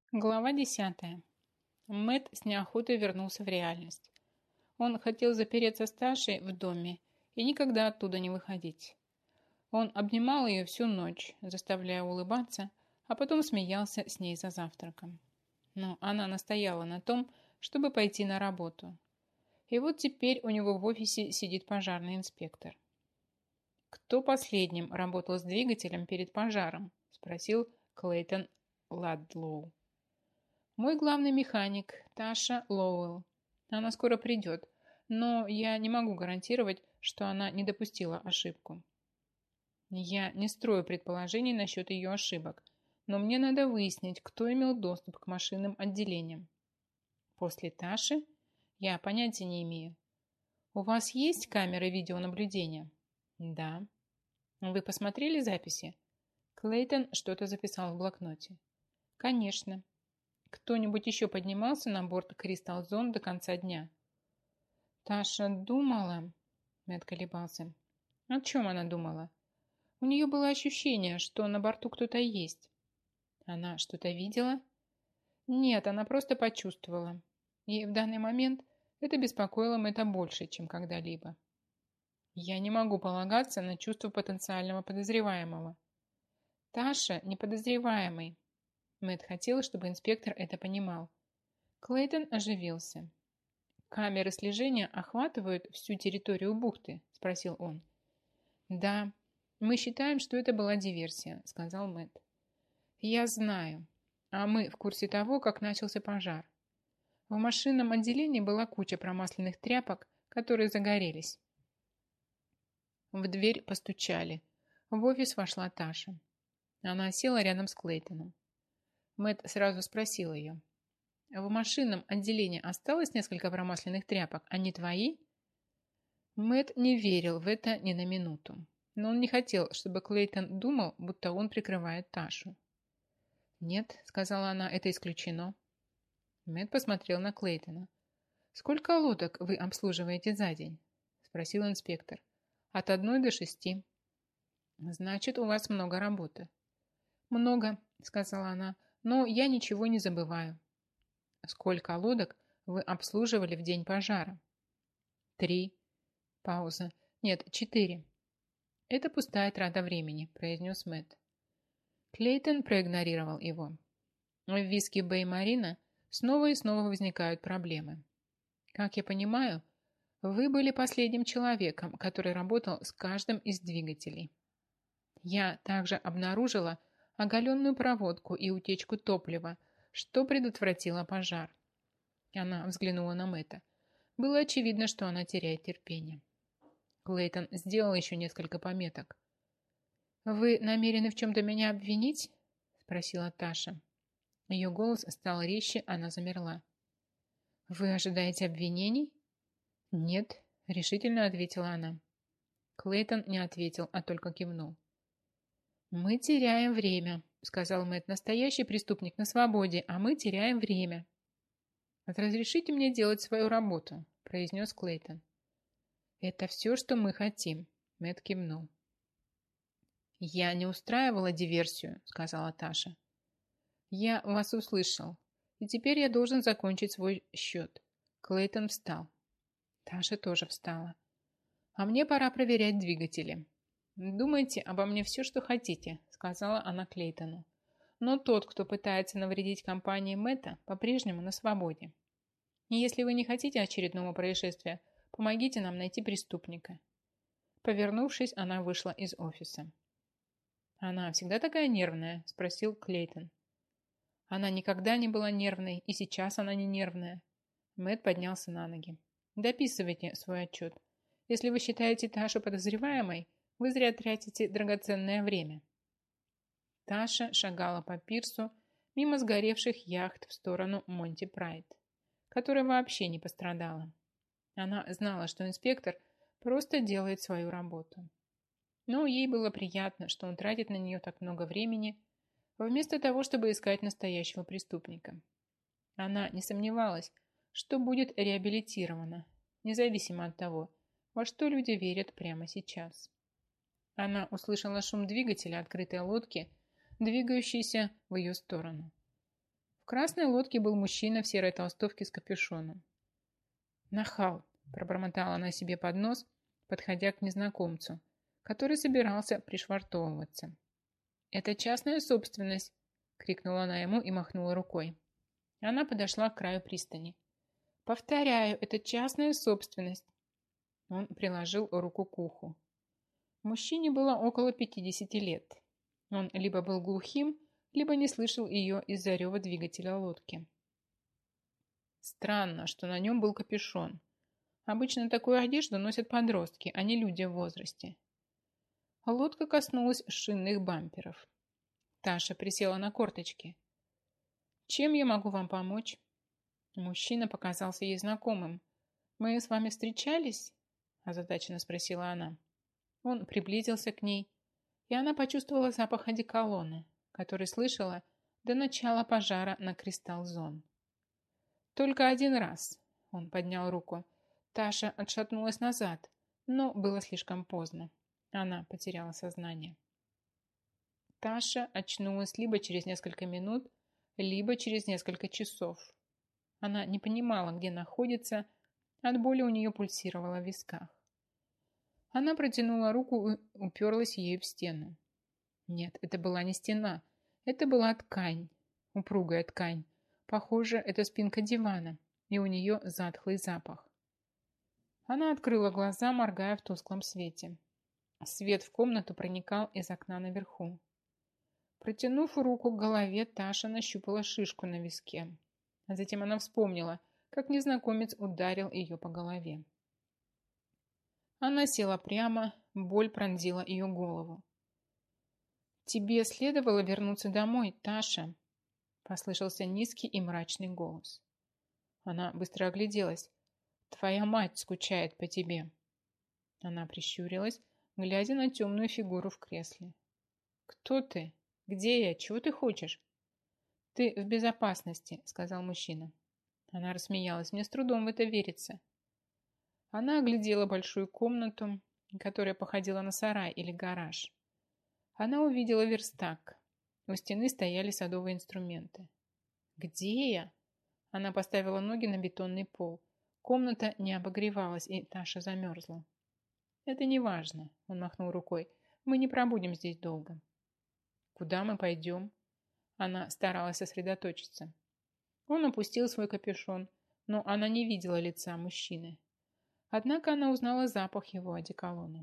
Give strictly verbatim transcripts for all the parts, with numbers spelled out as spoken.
Глава десятая. Мэтт с неохотой вернулся в реальность. Он хотел запереться с Ташей в доме и никогда оттуда не выходить. Он обнимал ее всю ночь, заставляя улыбаться, а потом смеялся с ней за завтраком. Но она настояла на том, чтобы пойти на работу. И вот теперь у него в офисе сидит пожарный инспектор. «Кто последним работал с двигателем перед пожаром?» – спросил Клейтон Ладлоу. «Мой главный механик, Таша Лоуэлл. Она скоро придет, но я не могу гарантировать, что она не допустила ошибку. Я не строю предположений насчет ее ошибок, но мне надо выяснить, кто имел доступ к машинным отделениям. После Таши я понятия не имею. У вас есть камеры видеонаблюдения?» «Да». «Вы посмотрели записи?» Клейтон что-то записал в блокноте. «Конечно. Кто-нибудь еще поднимался на борт Кристал Зон до конца дня?» Таша думала... Мэтт колебался. О чем она думала? У нее было ощущение, что на борту кто-то есть. Она что-то видела? Нет, она просто почувствовала. И в данный момент это беспокоило Мэтта больше, чем когда-либо. Я не могу полагаться на чувство потенциального подозреваемого. Таша неподозреваемый. Мэтт хотел, чтобы инспектор это понимал. Клейтон оживился. «Камеры слежения охватывают всю территорию бухты?» – спросил он. «Да, мы считаем, что это была диверсия», – сказал Мэтт. «Я знаю. А мы в курсе того, как начался пожар. В машинном отделении была куча промасленных тряпок, которые загорелись». В дверь постучали. В офис вошла Таша. Она села рядом с Клейтоном. Мэтт сразу спросил ее. «В машинном отделении осталось несколько промасленных тряпок, они твои?» Мэтт не верил в это ни на минуту, но он не хотел, чтобы Клейтон думал, будто он прикрывает Ташу. «Нет», — сказала она, — «это исключено». Мэтт посмотрел на Клейтона. «Сколько лодок вы обслуживаете за день?» — спросил инспектор. «От одной до шести». «Значит, у вас много работы». «Много», — сказала она, — «но я ничего не забываю». «Сколько лодок вы обслуживали в день пожара?» «Три». Пауза. «Нет, четыре». «Это пустая трата времени», — произнес Мэтт. Клейтон проигнорировал его. В Виски Бэй Марина снова и снова возникают проблемы. Как я понимаю, вы были последним человеком, который работал с каждым из двигателей. Я также обнаружила оголенную проводку и утечку топлива, что предотвратило пожар. Она взглянула на Мэтта. Было очевидно, что она теряет терпение. Клейтон сделал еще несколько пометок. «Вы намерены в чем-то меня обвинить?» – спросила Таша. Ее голос стал резче, она замерла. «Вы ожидаете обвинений?» «Нет», – решительно ответила она. Клейтон не ответил, а только кивнул. «Мы теряем время», – сказал Мэтт. «Настоящий преступник на свободе, а мы теряем время». «Разрешите мне делать свою работу», – произнес Клейтон. «Это все, что мы хотим», – Мэтт кивнул. «Я не устраивала диверсию», – сказала Таша. «Я вас услышал, и теперь я должен закончить свой счет». Клейтон встал. Таша тоже встала. «А мне пора проверять двигатели». «Думайте обо мне все, что хотите», – сказала она Клейтону. «Но тот, кто пытается навредить компании Мэтта, по-прежнему на свободе. И если вы не хотите очередного происшествия, помогите нам найти преступника». Повернувшись, она вышла из офиса. «Она всегда такая нервная?» – спросил Клейтон. «Она никогда не была нервной, и сейчас она не нервная». Мэтт поднялся на ноги. «Дописывайте свой отчет. Если вы считаете Ташу подозреваемой, вы зря тратите драгоценное время». Таша шагала по пирсу мимо сгоревших яхт в сторону Монти Прайд, которая вообще не пострадала. Она знала, что инспектор просто делает свою работу. Но ей было приятно, что он тратит на нее так много времени, вместо того, чтобы искать настоящего преступника. Она не сомневалась, что будет реабилитирована, независимо от того, во что люди верят прямо сейчас. Она услышала шум двигателя открытой лодки, двигающейся в ее сторону. В красной лодке был мужчина в серой толстовке с капюшоном. «Нахал!» – пробормотала она себе под нос, подходя к незнакомцу, который собирался пришвартовываться. «Это частная собственность!» – крикнула она ему и махнула рукой. Она подошла к краю пристани. «Повторяю, это частная собственность!» Он приложил руку к уху. Мужчине было около пятидесяти лет. Он либо был глухим, либо не слышал ее из-за рева двигателя лодки. Странно, что на нем был капюшон. Обычно такую одежду носят подростки, а не люди в возрасте. Лодка коснулась шинных бамперов. Таша присела на корточки. «Чем я могу вам помочь?» Мужчина показался ей знакомым. «Мы с вами встречались?» озадаченно спросила она. Он приблизился к ней, и она почувствовала запах одеколона, который слышала до начала пожара на Кристалл Зон. Только один раз он поднял руку. Таша отшатнулась назад, но было слишком поздно. Она потеряла сознание. Таша очнулась либо через несколько минут, либо через несколько часов. Она не понимала, где находится, от боли у нее пульсировало в висках. Она протянула руку и уперлась ею в стену. Нет, это была не стена, это была ткань, упругая ткань. Похоже, это спинка дивана, и у нее затхлый запах. Она открыла глаза, моргая в тусклом свете. Свет в комнату проникал из окна наверху. Протянув руку к голове, Таша нащупала шишку на виске. А затем она вспомнила, как незнакомец ударил ее по голове. Она села прямо, боль пронзила ее голову. «Тебе следовало вернуться домой, Таша», – послышался низкий и мрачный голос. Она быстро огляделась. «Твоя мать скучает по тебе». Она прищурилась, глядя на темную фигуру в кресле. «Кто ты? Где я? Чего ты хочешь?» «Ты в безопасности», – сказал мужчина. Она рассмеялась. «Мне с трудом в это верится». Она оглядела большую комнату, которая походила на сарай или гараж. Она увидела верстак. У стены стояли садовые инструменты. «Где я?» Она поставила ноги на бетонный пол. Комната не обогревалась, и Таша замерзла. «Это не важно», — он махнул рукой. «Мы не пробудем здесь долго». «Куда мы пойдем?» Она старалась сосредоточиться. Он опустил свой капюшон, но она не видела лица мужчины. Однако она узнала запах его одеколона.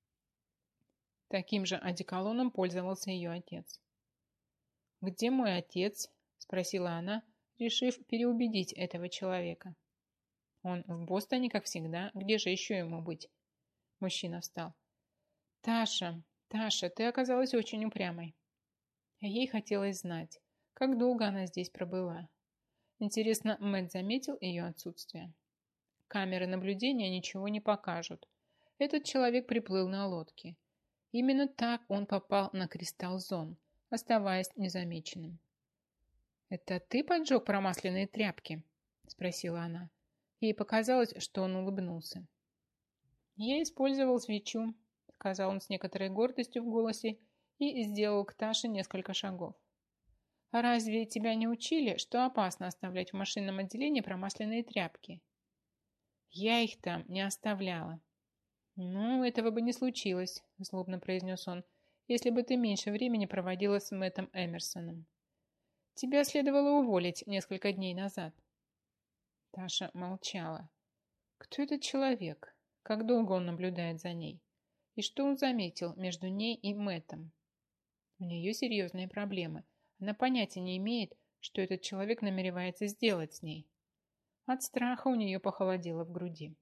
Таким же одеколоном пользовался ее отец. «Где мой отец?» – спросила она, решив переубедить этого человека. «Он в Бостоне, как всегда. Где же еще ему быть?» Мужчина встал. «Таша, Таша, ты оказалась очень упрямой». Ей хотелось знать, как долго она здесь пробыла. Интересно, Мэтт заметил ее отсутствие? Камеры наблюдения ничего не покажут. Этот человек приплыл на лодке. Именно так он попал на Кристалл Зон, оставаясь незамеченным. «Это ты поджег промасленные тряпки?» – спросила она. Ей показалось, что он улыбнулся. «Я использовал свечу», – сказал он с некоторой гордостью в голосе и сделал к Таше несколько шагов. «А разве тебя не учили, что опасно оставлять в машинном отделении промасленные тряпки?» «Я их там не оставляла». «Ну, этого бы не случилось», – злобно произнес он, «если бы ты меньше времени проводила с Мэттом Эмерсоном. Тебя следовало уволить несколько дней назад». Таша молчала. Кто этот человек? Как долго он наблюдает за ней? И что он заметил между ней и Мэттом? У нее серьезные проблемы. Она понятия не имеет, что этот человек намеревается сделать с ней. От страха у нее похолодело в груди.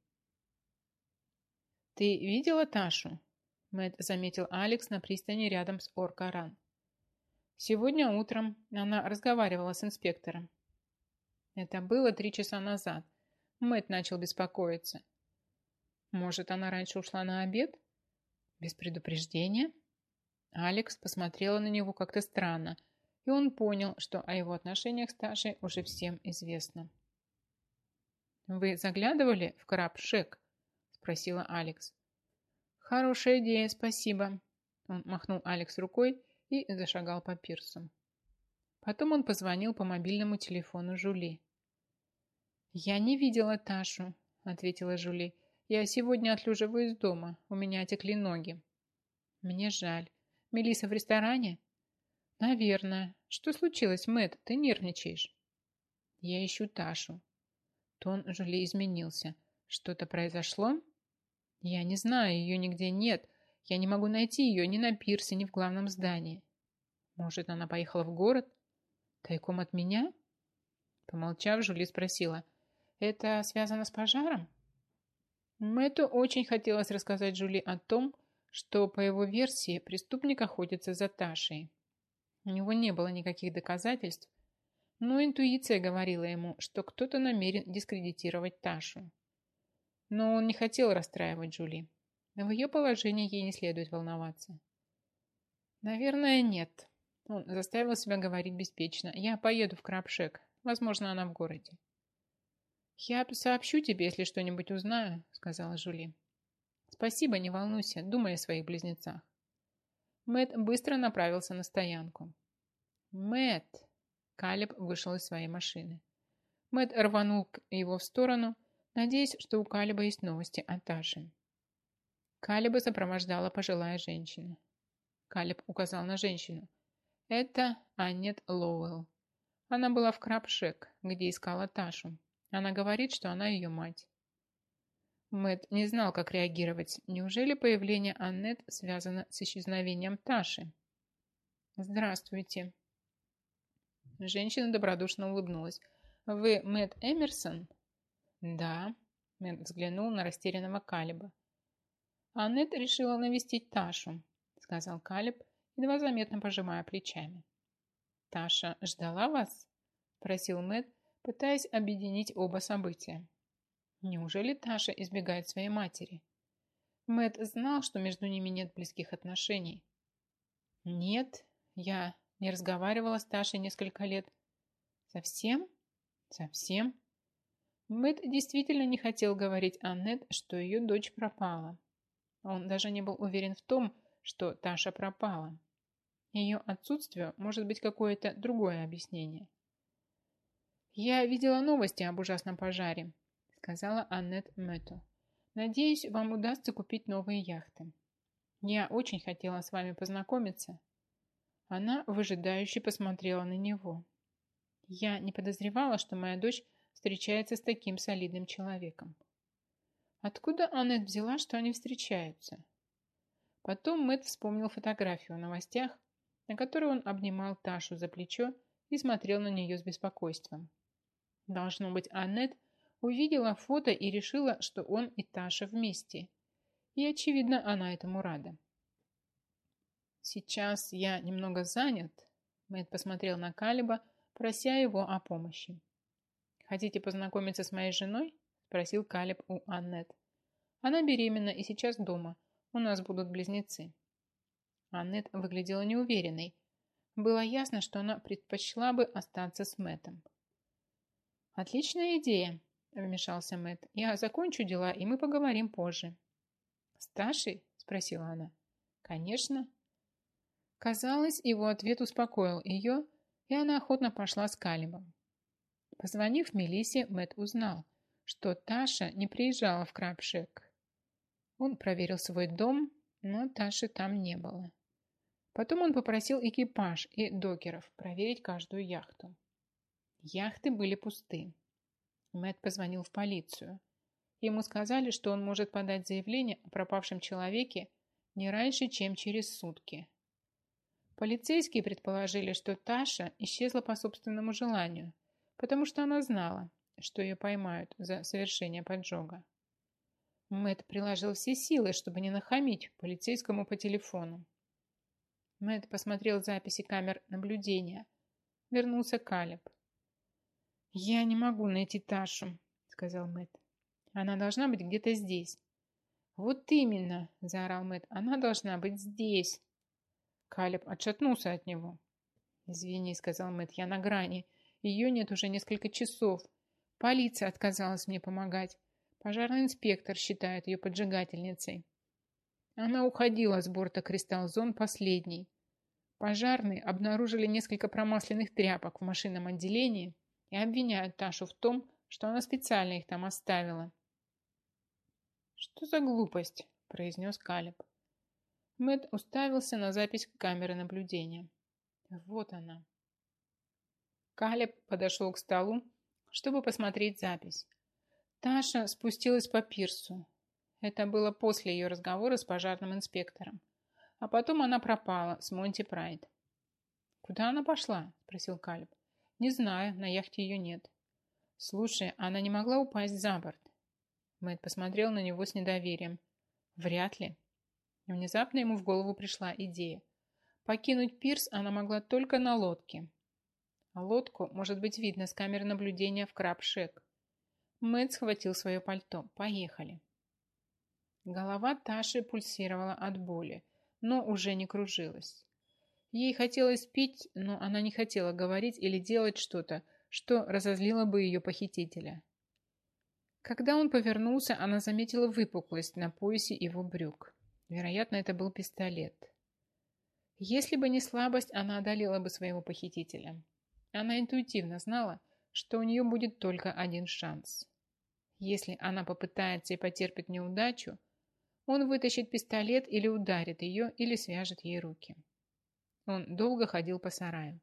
«Ты видела Ташу?» Мэтт заметил Алекс на пристани рядом с Ор-Каран. «Сегодня утром она разговаривала с инспектором». Это было три часа назад. Мэтт начал беспокоиться. «Может, она раньше ушла на обед? Без предупреждения?» Алекс посмотрела на него как-то странно, и он понял, что о его отношениях с Ташей уже всем известно. «Вы заглядывали в Краб-Шек?» – спросила Алекс. «Хорошая идея, спасибо». Он махнул Алекс рукой и зашагал по пирсу. Потом он позвонил по мобильному телефону Жули. «Я не видела Ташу», — ответила Жули. «Я сегодня отлеживаю из дома. У меня отекли ноги». «Мне жаль. Мелисса в ресторане?» «Наверное. Что случилось, Мэтт? Ты нервничаешь?» «Я ищу Ташу». Тон Жули изменился. «Что-то произошло?» «Я не знаю, ее нигде нет. Я не могу найти ее ни на пирсе, ни в главном здании». «Может, она поехала в город? Тайком от меня?» Помолчав, Жули спросила. «Это связано с пожаром?» Мэтту очень хотелось рассказать Жули о том, что, по его версии, преступник охотится за Ташей. У него не было никаких доказательств, но интуиция говорила ему, что кто-то намерен дискредитировать Ташу. Но он не хотел расстраивать Жули. В ее положении ей не следует волноваться. «Наверное, нет». Он заставил себя говорить беспечно. «Я поеду в Крабшек. Возможно, она в городе». «Я сообщу тебе, если что-нибудь узнаю», — сказала Жули. «Спасибо, не волнуйся. Думай о своих близнецах». Мэтт быстро направился на стоянку. «Мэтт!» Калеб вышел из своей машины. Мэтт рванул его в сторону, надеясь, что у Калеба есть новости о Таше. Калеба сопровождала пожилая женщина. Калеб указал на женщину. Это Аннет Лоуэлл. Она была в Крабшек, где искала Ташу. Она говорит, что она ее мать. Мэтт не знал, как реагировать. Неужели появление Аннет связано с исчезновением Таши? «Здравствуйте». Женщина добродушно улыбнулась. «Вы Мэтт Эмерсон?» «Да». Мэтт взглянул на растерянного Калеба. «Аннет решила навестить Ташу», — сказал Калеб, едва заметно пожимая плечами. «Таша ждала вас?» — спросил Мэтт, пытаясь объединить оба события. Неужели Таша избегает своей матери? Мэтт знал, что между ними нет близких отношений. «Нет, я не разговаривала с Ташей несколько лет». «Совсем?» «Совсем». Мэтт действительно не хотел говорить Аннет, что ее дочь пропала. Он даже не был уверен в том, что Таша пропала. Ее отсутствию может быть какое-то другое объяснение. «Я видела новости об ужасном пожаре», — сказала Аннет Мэтту. «Надеюсь, вам удастся купить новые яхты. Я очень хотела с вами познакомиться». Она выжидающе посмотрела на него. «Я не подозревала, что моя дочь встречается с таким солидным человеком». Откуда Аннет взяла, что они встречаются? Потом Мэтт вспомнил фотографию в новостях, на которой он обнимал Ташу за плечо и смотрел на нее с беспокойством. Должно быть, Аннет увидела фото и решила, что он и Таша вместе. И, очевидно, она этому рада. «Сейчас я немного занят», — Мэтт посмотрел на Калеба, прося его о помощи. «Хотите познакомиться с моей женой?» — спросил Калеб у Аннет. «Она беременна и сейчас дома. У нас будут близнецы». Аннет выглядела неуверенной. Было ясно, что она предпочла бы остаться с Мэттом. «Отличная идея», — вмешался Мэтт. «Я закончу дела, и мы поговорим позже». «С Ташей?» — спросила она. «Конечно». Казалось, его ответ успокоил ее, и она охотно пошла с Калебом. Позвонив Мелиссе, Мэтт узнал, что Таша не приезжала в Крабшек. Он проверил свой дом, но Таши там не было. Потом он попросил экипаж и докеров проверить каждую яхту. Яхты были пусты. Мэтт позвонил в полицию. Ему сказали, что он может подать заявление о пропавшем человеке не раньше, чем через сутки. Полицейские предположили, что Таша исчезла по собственному желанию, потому что она знала, что ее поймают за совершение поджога. Мэтт приложил все силы, чтобы не нахамить полицейскому по телефону. Мэтт посмотрел записи камер наблюдения. Вернулся Калеб. «Я не могу найти Ташу», — сказал Мэтт. «Она должна быть где-то здесь». «Вот именно», — заорал Мэтт, — «она должна быть здесь». Калеб отшатнулся от него. «Извини», — сказал Мэтт, — «я на грани. Ее нет уже несколько часов. Полиция отказалась мне помогать. Пожарный инспектор считает ее поджигательницей. Она уходила с борта Кристалл Зон последней. Пожарные обнаружили несколько промасленных тряпок в машинном отделении и обвиняют Ташу в том, что она специально их там оставила. «Что за глупость?» – произнес Калеб. Мэтт уставился на запись камеры наблюдения. Вот она. Калеб подошел к столу, чтобы посмотреть запись. Таша спустилась по пирсу. Это было после ее разговора с пожарным инспектором. А потом она пропала с Монти Прайд. «Куда она пошла?» – спросил Калеб. «Не знаю, на яхте ее нет». «Слушай, она не могла упасть за борт?» Мэтт посмотрел на него с недоверием. «Вряд ли». Внезапно ему в голову пришла идея. Покинуть пирс она могла только на лодке. А лодку может быть видно с камеры наблюдения в Краб-Шек. Мэтт схватил свое пальто. «Поехали». Голова Таши пульсировала от боли, но уже не кружилась. Ей хотелось пить, но она не хотела говорить или делать что-то, что разозлило бы ее похитителя. Когда он повернулся, она заметила выпуклость на поясе его брюк. Вероятно, это был пистолет. Если бы не слабость, она одолела бы своего похитителя. Она интуитивно знала, что у нее будет только один шанс. Если она попытается и потерпит неудачу, он вытащит пистолет или ударит ее, или свяжет ей руки. Он долго ходил по сараю.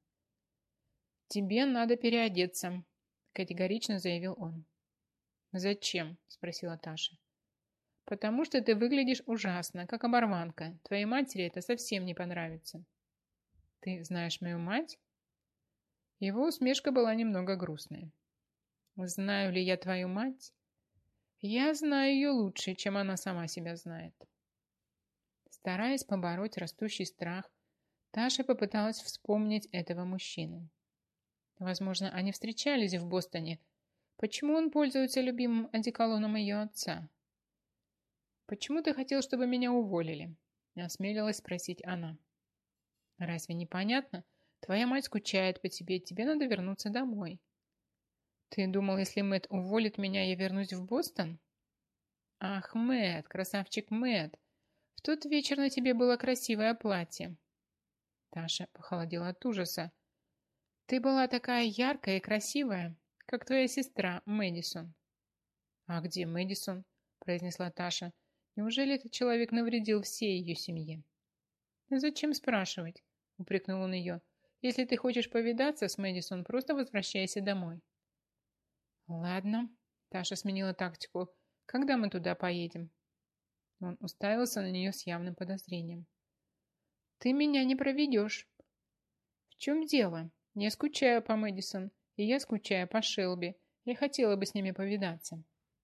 «Тебе надо переодеться», – категорично заявил он. «Зачем?» – спросила Таша. «Потому что ты выглядишь ужасно, как оборванка. Твоей матери это совсем не понравится». «Ты знаешь мою мать?» Его усмешка была немного грустная. «Знаю ли я твою мать?» «Я знаю ее лучше, чем она сама себя знает». Стараясь побороть растущий страх, Таша попыталась вспомнить этого мужчину. Возможно, они встречались в Бостоне. Почему он пользуется любимым одеколоном ее отца? «Почему ты хотел, чтобы меня уволили?» – осмелилась спросить она. «Разве не понятно? Твоя мать скучает по тебе, тебе надо вернуться домой». «Ты думал, если Мэтт уволит меня, я вернусь в Бостон?» «Ах, Мэтт, красавчик Мэтт, в тот вечер на тебе было красивое платье». Таша похолодела от ужаса. «Ты была такая яркая и красивая, как твоя сестра Мэдисон». «А где Мэдисон?» – произнесла Таша. «Неужели этот человек навредил всей ее семье?» «Зачем спрашивать?» – упрекнул он ее. «Если ты хочешь повидаться с Мэдисон, просто возвращайся домой». «Ладно», – Таша сменила тактику. «Когда мы туда поедем?» Он уставился на нее с явным подозрением. «Ты меня не проведешь». «В чем дело? Я скучаю по Мэдисон, и я скучаю по Шелби. Я хотела бы с ними повидаться».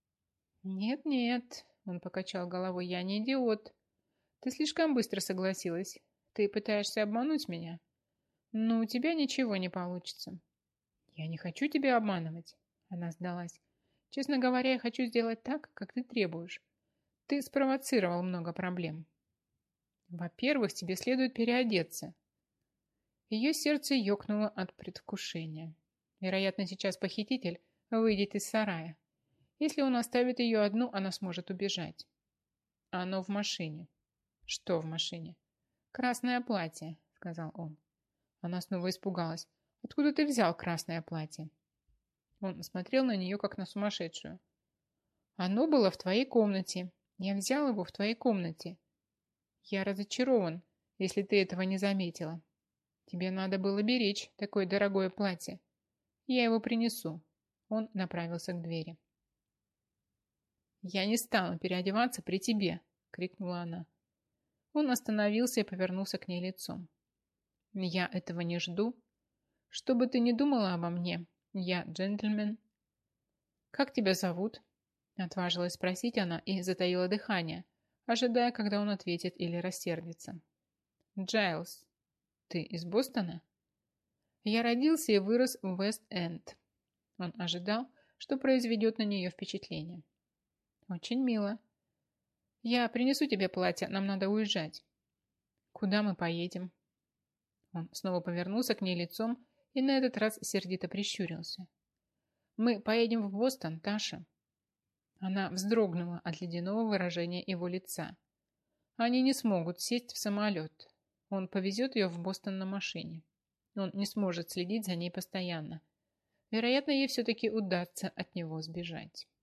«Нет-нет», – он покачал головой, – «я не идиот. Ты слишком быстро согласилась. Ты пытаешься обмануть меня? Но у тебя ничего не получится». «Я не хочу тебя обманывать», – она сдалась. «Честно говоря, я хочу сделать так, как ты требуешь. Ты спровоцировал много проблем». «Во-первых, тебе следует переодеться». Ее сердце ёкнуло от предвкушения. Вероятно, сейчас похититель выйдет из сарая. Если он оставит ее одну, она сможет убежать. Оно в машине. Что в машине? «Красное платье», — сказал он. Она снова испугалась. «Откуда ты взял красное платье?» Он смотрел на нее, как на сумасшедшую. «Оно было в твоей комнате. Я взял его в твоей комнате. Я разочарован, если ты этого не заметила. Тебе надо было беречь такое дорогое платье. Я его принесу». Он направился к двери. «Я не стану переодеваться при тебе», — крикнула она. Он остановился и повернулся к ней лицом. «Я этого не жду. Что бы ты ни думала обо мне, я джентльмен». «Как тебя зовут?» — отважилась спросить она и затаила дыхание, ожидая, когда он ответит или рассердится. «Джайлз. Ты из Бостона?» «Я родился и вырос в Вест-Энд». Он ожидал, что произведет на нее впечатление. «Очень мило. Я принесу тебе платье, нам надо уезжать». «Куда мы поедем?» Он снова повернулся к ней лицом и на этот раз сердито прищурился. «Мы поедем в Бостон, Таша». Она вздрогнула от ледяного выражения его лица. «Они не смогут сесть в самолет». Он повезет ее в Бостон на машине. Он не сможет следить за ней постоянно. Вероятно, ей все-таки удастся от него сбежать.